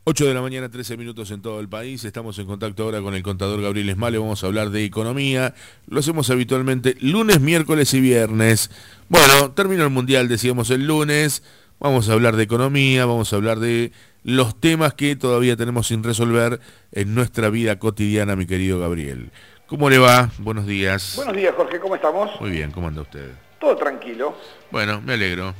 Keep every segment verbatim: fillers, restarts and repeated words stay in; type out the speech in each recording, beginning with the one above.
ocho de la mañana, trece minutos en todo el país. Estamos en contacto ahora con el contador Gabriel Esmale. Vamos a hablar de economía. Lo hacemos habitualmente lunes, miércoles y viernes. Bueno, terminó el mundial, decíamos el lunes. Vamos a hablar de economía, vamos a hablar de los temas que todavía tenemos sin resolver en nuestra vida cotidiana, mi querido Gabriel. ¿Cómo le va? Buenos días. Buenos días, Jorge, ¿cómo estamos? Muy bien, ¿cómo anda usted? Todo tranquilo. Bueno, me alegro.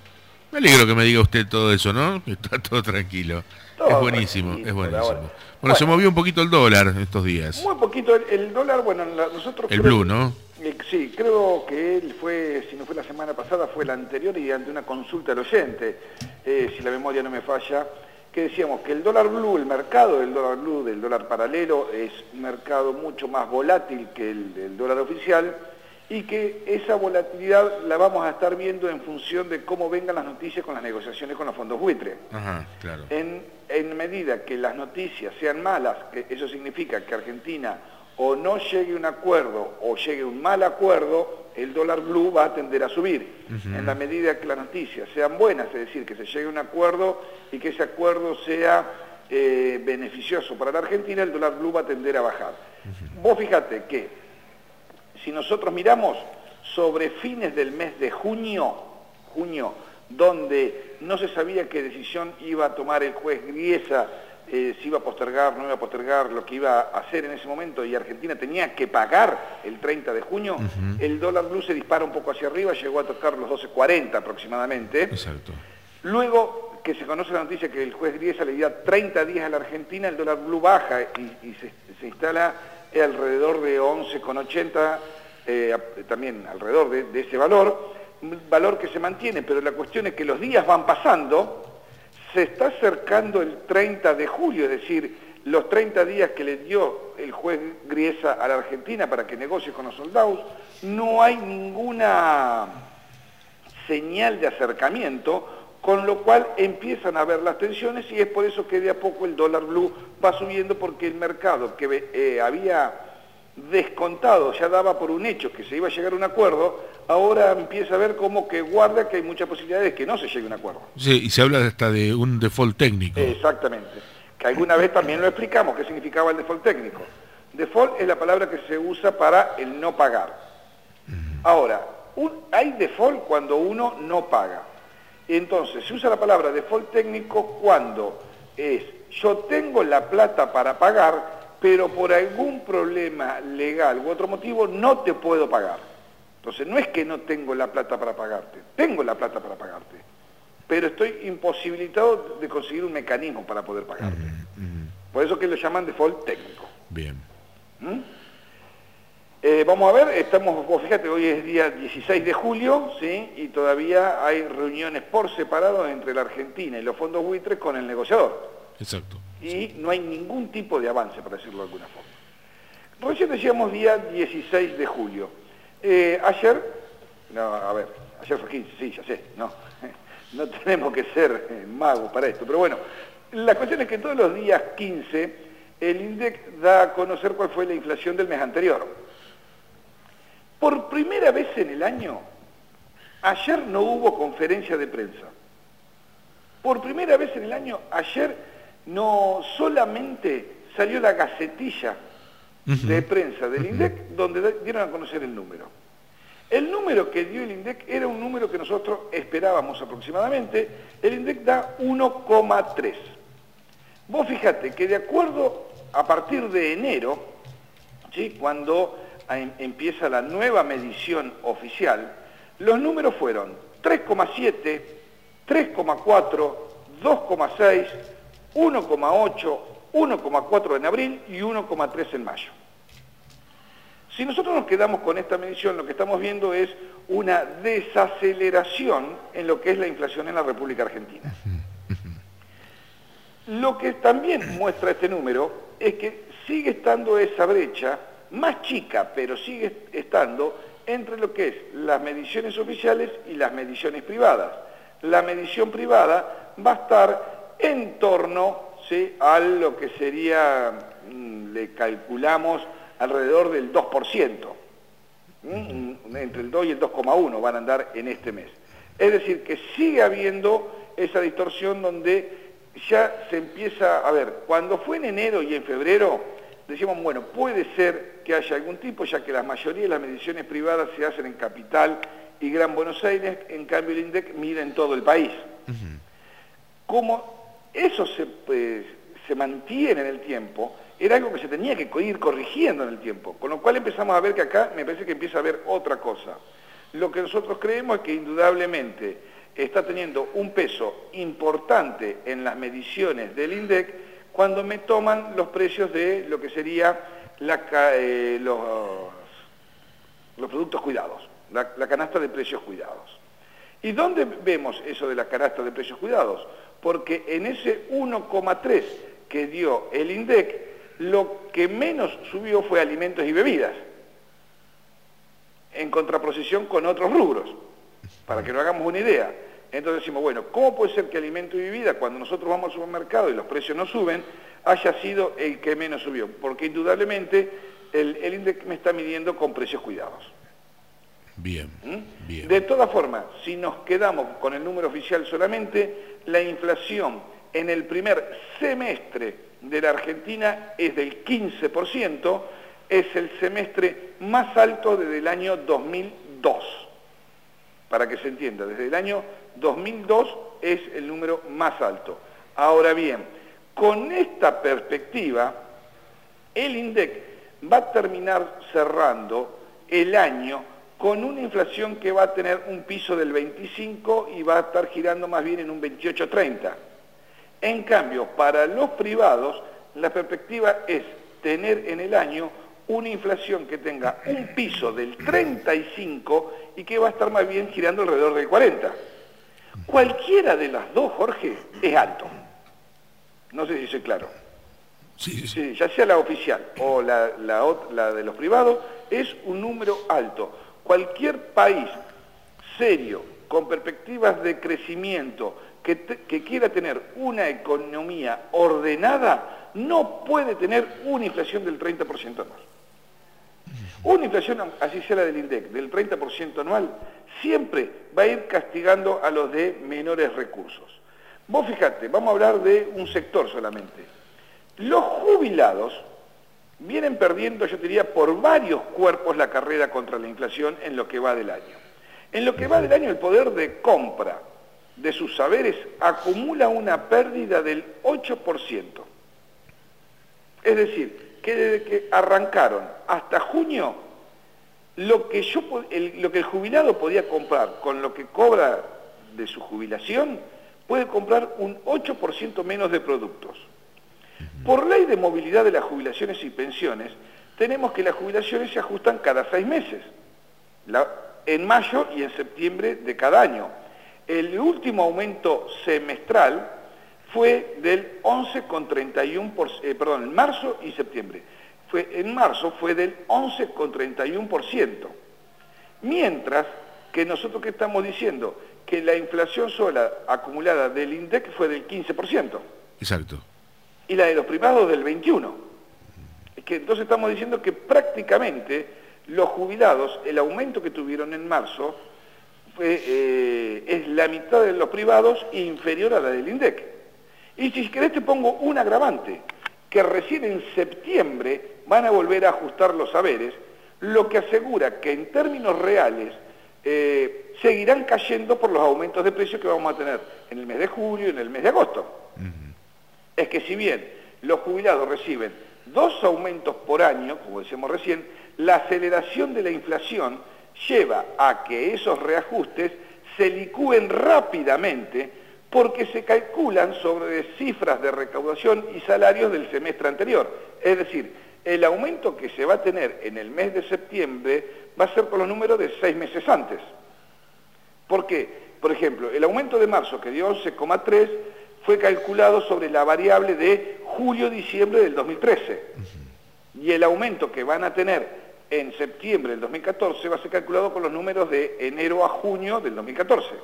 Me alegro que me diga usted todo eso, ¿no? Que está todo tranquilo. Todo Es buenísimo, tranquilo es por buenísimo. ahora. Bueno, Bueno, se movió un poquito el dólar estos días. muy poquito el, el dólar, bueno, la- nosotros... El creo- blue, ¿no? eh, sí, creo que él fue, si no fue la semana pasada, fue la anterior y ante una consulta al oyente, eh, si la memoria no me falla, que decíamos que el dólar blue, el mercado del dólar blue, del dólar paralelo, es un mercado mucho más volátil que el del dólar oficial, y que esa volatilidad la vamos a estar viendo en función de cómo vengan las noticias con las negociaciones con los fondos buitre. Ajá, claro. En, en medida que las noticias sean malas, que eso significa que Argentina o no llegue a un acuerdo o llegue a un mal acuerdo, el dólar blue va a tender a subir. Uh-huh. En la medida que las noticias sean buenas, es decir, que se llegue a un acuerdo y que ese acuerdo sea eh, beneficioso para la Argentina, el dólar blue va a tender a bajar. Uh-huh. Vos fíjate que si nosotros miramos sobre fines del mes de junio, junio, donde no se sabía qué decisión iba a tomar el juez Griesa, eh, si iba a postergar, no iba a postergar, lo que iba a hacer en ese momento, y Argentina tenía que pagar el treinta de junio, uh-huh. El dólar blue se dispara un poco hacia arriba, llegó a tocar los doce cuarenta aproximadamente. Exacto. Luego que se conoce la noticia que el juez Griesa le da treinta días a la Argentina, el dólar blue baja y, y se, se instala alrededor de once con ochenta, eh, también alrededor de, de ese valor, un valor que se mantiene, pero la cuestión es que los días van pasando, se está acercando el treinta de julio, es decir, los treinta días que le dio el juez Griesa a la Argentina para que negocie con los soldados, no hay ninguna señal de acercamiento, con lo cual empiezan a haber las tensiones y es por eso que de a poco el dólar blue va subiendo, porque el mercado que eh, había descontado, ya daba por un hecho que se iba a llegar a un acuerdo, ahora empieza a ver como que guarda que hay muchas posibilidades de que no se llegue a un acuerdo. Sí, y se habla hasta de un default técnico. Exactamente, que alguna vez también lo explicamos, qué significaba el default técnico. Default es la palabra que se usa para el no pagar. Ahora, un, hay default cuando uno no paga. Entonces, se usa la palabra default técnico cuando es, yo tengo la plata para pagar, pero por algún problema legal u otro motivo no te puedo pagar. Entonces, no es que no tengo la plata para pagarte, tengo la plata para pagarte, pero estoy imposibilitado de conseguir un mecanismo para poder pagarte. Uh-huh, uh-huh. Por eso que lo llaman default técnico. Bien. ¿Mm? Eh, vamos a ver, estamos, vos fíjate, hoy es día dieciséis de julio, ¿sí? Y todavía hay reuniones por separado entre la Argentina y los fondos buitres con el negociador. Exacto. Y sí. No hay ningún tipo de avance, para decirlo de alguna forma. Recién decíamos día dieciséis de julio. Eh, ayer, no, a ver, ayer fue quince, sí, ya sé, no, no tenemos que ser eh, magos para esto, pero bueno, la cuestión es que todos los días quince el INDEC da a conocer cuál fue la inflación del mes anterior. Por primera vez en el año, ayer no hubo conferencia de prensa. Por primera vez en el año, ayer no solamente salió la gacetilla uh-huh. de prensa del uh-huh. INDEC, donde dieron a conocer el número. El número que dio el INDEC era un número que nosotros esperábamos aproximadamente. El INDEC da uno coma tres. Vos fíjate que de acuerdo a partir de enero, ¿sí? Cuando empieza la nueva medición oficial, los números fueron tres coma siete, tres coma cuatro, dos coma seis, uno coma ocho, uno coma cuatro en abril y uno coma tres en mayo. Si nosotros nos quedamos con esta medición, lo que estamos viendo es una desaceleración en lo que es la inflación en la República Argentina. Lo que también muestra este número es que sigue estando esa brecha, más chica, pero sigue estando entre lo que es las mediciones oficiales y las mediciones privadas. La medición privada va a estar en torno, ¿sí?, a lo que sería, le calculamos, alrededor del dos por ciento. Entre el dos y el dos coma uno van a andar en este mes. Es decir, que sigue habiendo esa distorsión donde ya se empieza a ver, cuando fue en enero y en febrero, decíamos, bueno, puede ser que haya algún tipo, ya que la mayoría de las mediciones privadas se hacen en Capital y Gran Buenos Aires, en cambio el INDEC mide en todo el país. Uh-huh. Como eso se, eh, se mantiene en el tiempo, era algo que se tenía que ir corrigiendo en el tiempo, con lo cual empezamos a ver que acá me parece que empieza a haber otra cosa. Lo que nosotros creemos es que indudablemente está teniendo un peso importante en las mediciones del INDEC cuando me toman los precios de lo que sería la, eh, los, los productos cuidados, la, la canasta de precios cuidados. ¿Y dónde vemos eso de la canasta de precios cuidados? Porque en ese uno coma tres que dio el INDEC, lo que menos subió fue alimentos y bebidas, en contraposición con otros rubros, para que nos hagamos una idea. Entonces decimos, bueno, ¿cómo puede ser que alimento y bebida, cuando nosotros vamos al supermercado y los precios no suben, haya sido el que menos subió? Porque indudablemente el, el INDEC me está midiendo con precios cuidados. Bien, ¿Mm? bien. De todas formas, si nos quedamos con el número oficial solamente, la inflación en el primer semestre de la Argentina es del quince por ciento, es el semestre más alto desde el año dos mil dos. Para que se entienda, desde el año dos mil dos es el número más alto. Ahora bien, con esta perspectiva, el INDEC va a terminar cerrando el año con una inflación que va a tener un piso del veinticinco y va a estar girando más bien en un veintiocho treinta. En cambio, para los privados, la perspectiva es tener en el año una inflación que tenga un piso del treinta y cinco y que va a estar más bien girando alrededor del cuarenta. Cualquiera de las dos, Jorge, es alto. No sé si soy claro. Sí, sí, sí. Sí, ya sea la oficial o la, la, la de los privados, es un número alto. Cualquier país serio, con perspectivas de crecimiento, que, te, que quiera tener una economía ordenada, no puede tener una inflación del treinta por ciento anual. Una inflación, así sea la del INDEC, del treinta por ciento anual, siempre va a ir castigando a los de menores recursos. Vos fijate, vamos a hablar de un sector solamente. Los jubilados vienen perdiendo, yo diría, por varios cuerpos la carrera contra la inflación en lo que va del año. En lo que va del año, el poder de compra de sus saberes acumula una pérdida del ocho por ciento. Es decir, que desde que arrancaron hasta junio, lo que, yo, el, lo que el jubilado podía comprar con lo que cobra de su jubilación, puede comprar un ocho por ciento menos de productos. Por ley de movilidad de las jubilaciones y pensiones, tenemos que las jubilaciones se ajustan cada seis meses, la, en mayo y en septiembre de cada año. El último aumento semestral fue del once coma treinta y uno por ciento, eh, perdón, en marzo y septiembre. Fue, en marzo fue del once coma treinta y uno por ciento. Mientras que nosotros que estamos diciendo que la inflación sola acumulada del INDEC fue del quince por ciento. Exacto. Y la de los privados del veintiuno por ciento. Es que entonces estamos diciendo que prácticamente los jubilados, el aumento que tuvieron en marzo, fue, eh, es la mitad de los privados e inferior a la del INDEC. Y si querés te pongo un agravante, que recién en septiembre van a volver a ajustar los saberes, lo que asegura que en términos reales eh, seguirán cayendo por los aumentos de precios que vamos a tener en el mes de julio y en el mes de agosto. Uh-huh. Es que si bien los jubilados reciben dos aumentos por año, como decíamos recién, la aceleración de la inflación lleva a que esos reajustes se licúen rápidamente porque se calculan sobre cifras de recaudación y salarios del semestre anterior. Es decir, el aumento que se va a tener en el mes de septiembre va a ser por los números de seis meses antes. ¿Por qué? Por ejemplo, el aumento de marzo, que dio once coma tres, fue calculado sobre la variable de julio-diciembre del dos mil trece. Y el aumento que van a tener en septiembre del dos mil catorce va a ser calculado con los números de enero a junio del dos mil catorce.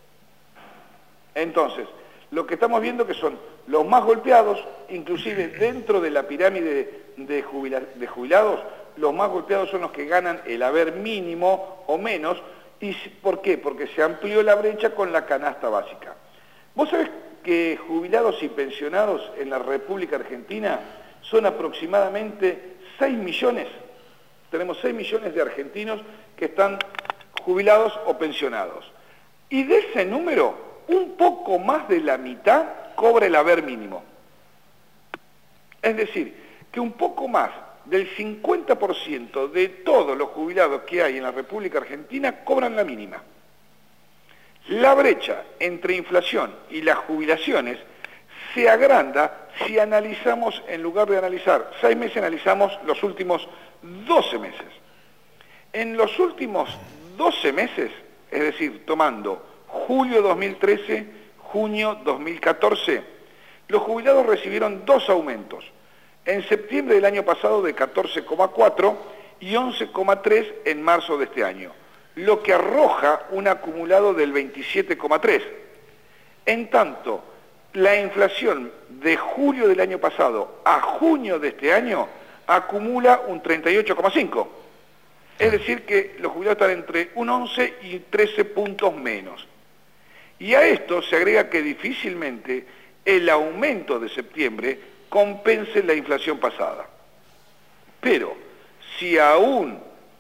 Entonces, lo que estamos viendo que son los más golpeados, inclusive dentro de la pirámide de, jubila, de jubilados, los más golpeados son los que ganan el haber mínimo o menos. ¿Y por qué? Porque se amplió la brecha con la canasta básica. Vos sabés que jubilados y pensionados en la República Argentina son aproximadamente seis millones. Tenemos seis millones de argentinos que están jubilados o pensionados. Y de ese número, un poco más de la mitad cobra el haber mínimo. Es decir, que un poco más del cincuenta por ciento de todos los jubilados que hay en la República Argentina cobran la mínima. La brecha entre inflación y las jubilaciones se agranda si analizamos, en lugar de analizar seis meses, analizamos los últimos doce meses. En los últimos doce meses, es decir, tomando julio dos mil trece, junio dos mil catorce, los jubilados recibieron dos aumentos. En septiembre del año pasado de catorce coma cuatro y once coma tres en marzo de este año, lo que arroja un acumulado del veintisiete coma tres. En tanto, la inflación de julio del año pasado a junio de este año acumula un treinta y ocho coma cinco. Es decir que los jubilados están entre un once y trece puntos menos. Y a esto se agrega que difícilmente el aumento de septiembre compense la inflación pasada. Pero si aún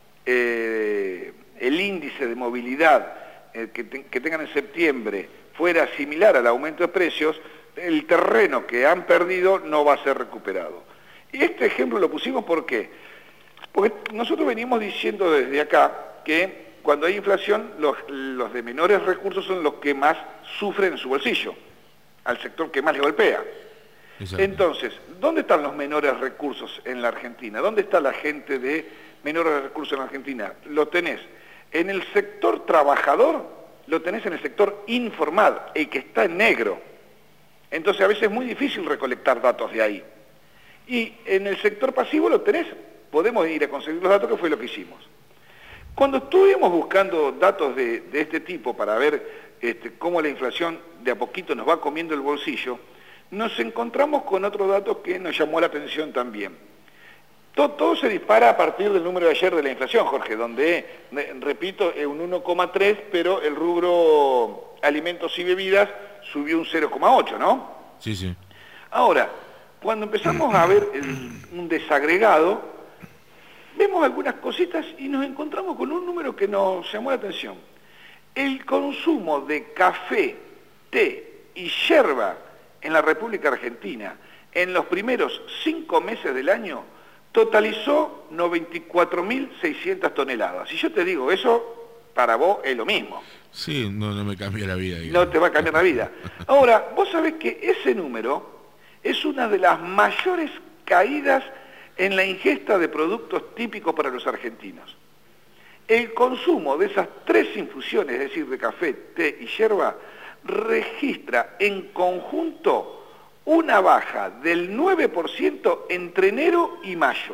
eh, el índice de movilidad eh, que, te, que tengan en septiembre fuera similar al aumento de precios, el terreno que han perdido no va a ser recuperado. Y este ejemplo lo pusimos ¿por qué? Porque nosotros venimos diciendo desde acá que cuando hay inflación, los, los de menores recursos son los que más sufren en su bolsillo, al sector que más le golpea. Exacto. Entonces, ¿dónde están los menores recursos en la Argentina? ¿Dónde está la gente de menores recursos en la Argentina? Lo tenés en el sector trabajador, lo tenés en el sector informal, el que está en negro. Entonces a veces es muy difícil recolectar datos de ahí. Y en el sector pasivo lo tenés, podemos ir a conseguir los datos, que fue lo que hicimos. Cuando estuvimos buscando datos de, de este tipo para ver este, cómo la inflación de a poquito nos va comiendo el bolsillo, nos encontramos con otro dato que nos llamó la atención también. Todo, todo se dispara a partir del número de ayer de la inflación, Jorge, donde, repito, es un uno coma tres, pero el rubro alimentos y bebidas subió un cero coma ocho, ¿no? Sí, sí. Ahora, cuando empezamos a ver el, un desagregado, vemos algunas cositas y nos encontramos con un número que nos llamó la atención. El consumo de café, té y yerba en la República Argentina en los primeros cinco meses del año totalizó noventa y cuatro mil seiscientas toneladas. Y yo te digo, eso para vos es lo mismo. Sí, no, no me cambia la vida. Digamos. No te va a cambiar la vida. Ahora, vos sabés que ese número es una de las mayores caídas en la ingesta de productos típicos para los argentinos. El consumo de esas tres infusiones, es decir, de café, té y yerba, registra en conjunto una baja del nueve por ciento entre enero y mayo.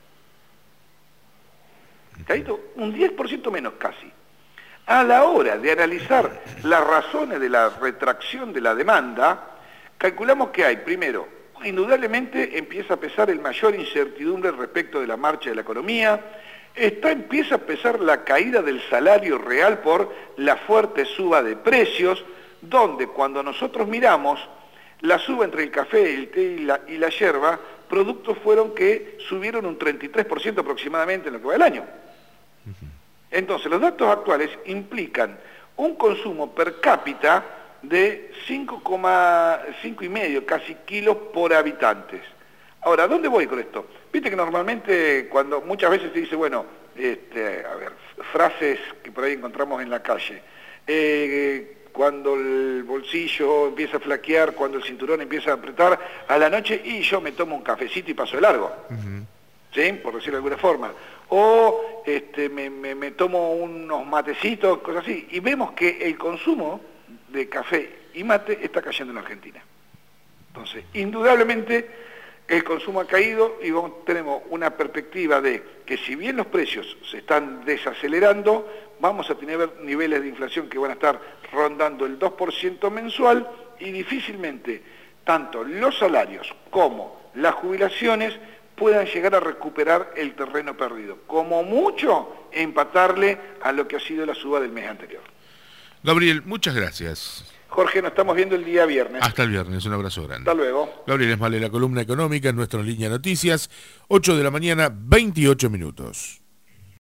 Un diez por ciento menos casi. A la hora de analizar las razones de la retracción de la demanda, calculamos que hay, primero, indudablemente empieza a pesar el mayor incertidumbre respecto de la marcha de la economía, está, empieza a pesar la caída del salario real por la fuerte suba de precios, donde cuando nosotros miramos la suba entre el café, el té y la, y la yerba, productos fueron que subieron un treinta y tres por ciento aproximadamente en lo que va del año. Entonces, los datos actuales implican un consumo per cápita de cinco coma cinco y medio casi kilos por habitantes. Ahora, ¿dónde voy con esto? Viste que normalmente cuando muchas veces se dice, bueno, este, a ver, frases que por ahí encontramos en la calle, eh, cuando el bolsillo empieza a flaquear, cuando el cinturón empieza a apretar, a la noche, y yo me tomo un cafecito y paso de largo, uh-huh. ¿Sí? Por decirlo de alguna forma. O este, me, me, me tomo unos matecitos, cosas así, y vemos que el consumo de café y mate está cayendo en la Argentina. Entonces, indudablemente, el consumo ha caído y vamos, tenemos una perspectiva de que si bien los precios se están desacelerando, vamos a tener niveles de inflación que van a estar rondando el dos por ciento mensual y difícilmente tanto los salarios como las jubilaciones puedan llegar a recuperar el terreno perdido. Como mucho, empatarle a lo que ha sido la suba del mes anterior. Gabriel, muchas gracias. Jorge, nos estamos viendo el día viernes. Hasta el viernes, un abrazo grande. Hasta luego. Gabriel Esmale, la columna económica en nuestra línea noticias, ocho de la mañana, veintiocho minutos.